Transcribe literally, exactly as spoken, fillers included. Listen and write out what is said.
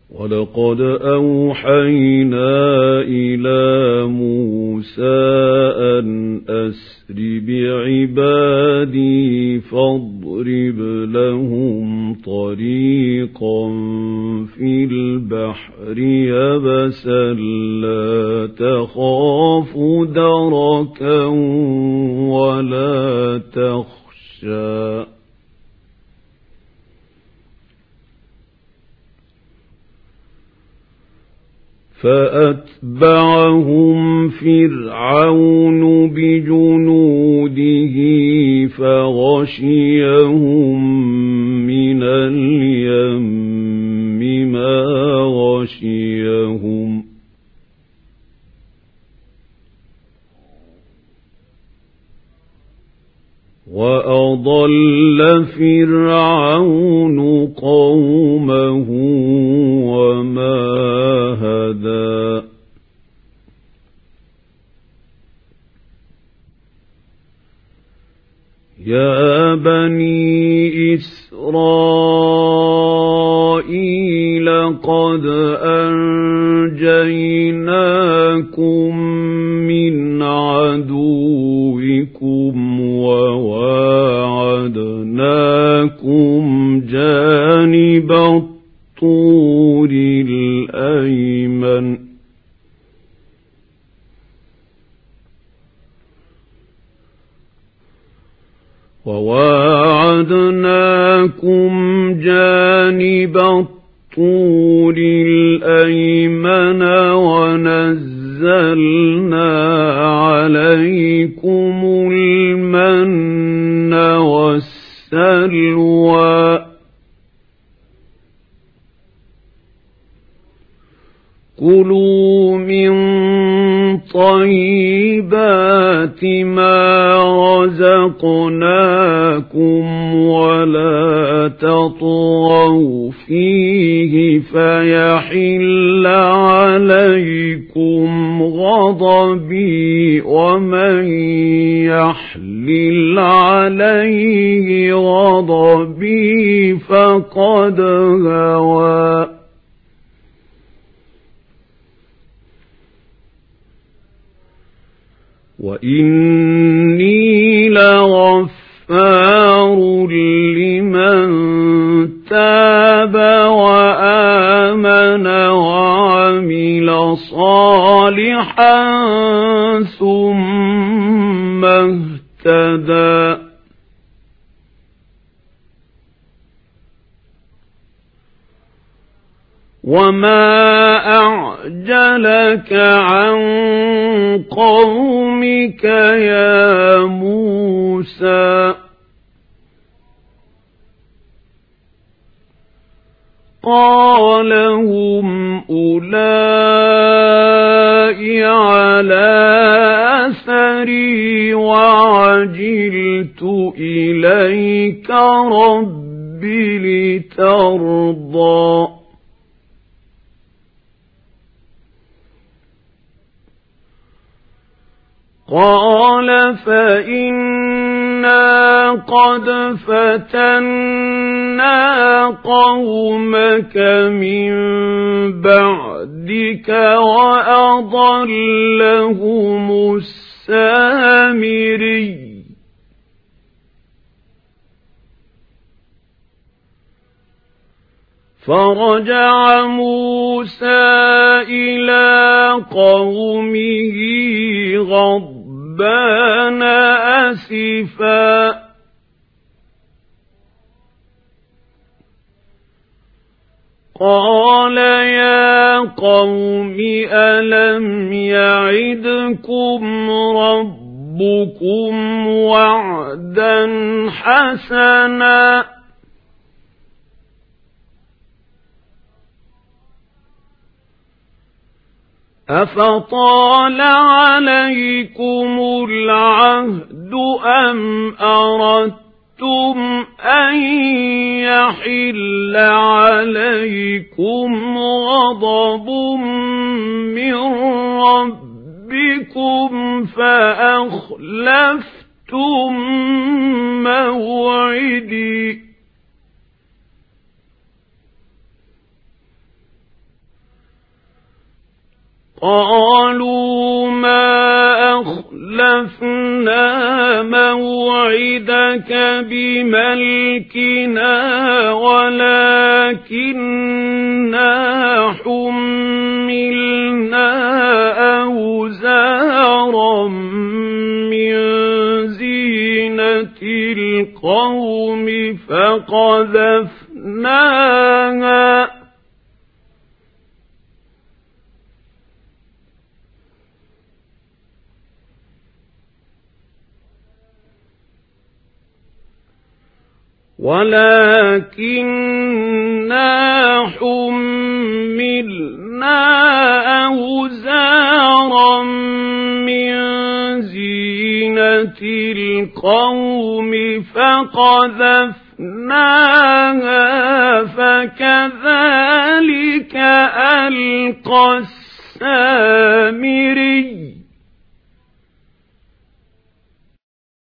ولقد أوحينا إلى موسى أن أسر بعبادي فاضرب لهم طريقا في البحر يبسا لا تخاف دركا ولا تخشى فأتبعهم فرعون بجنوده فغشيهم من اليم ما غشيهم وأضل فرعون قومه وما هدى يا بني إسرائيل قد أنجيناكم من عدوكم وواعدناكم جانب الطور الأيمن وواعدناكم جانب الطور الأيمن ونزلنا عليكم المن والسلوى كلوا من طيبات ما رزقناكم ولا تطغوا فيه فيحل عليكم غضبي ومن يحلل عليه غضبي فقد هوى وإني لغفار لمن تاب وآمن وعمل صالحا ثم اهتدى وما أعجلك عن قومك يا موسى قال هم أولئك على أثري وعجلت إليك رب لترضى قال فإنا قد فتنا قومك من بعدك وأضلهم السامري فرجع موسى إلى قومه غضبان أسفا قال يا قوم ألم يعدكم ربكم وعدا حسنا أفطال عليكم العهد أم أردتم أن يحل عليكم غضب من ربكم فأخلفتم موعدي قالوا ما أخلفنا موعدك بملكنا ولكننا حملنا أوزارا من زينة القوم فقذفناها ولكننا حملنا أوزارا من زينة القوم فقذفناها فكذلك ألقى السامري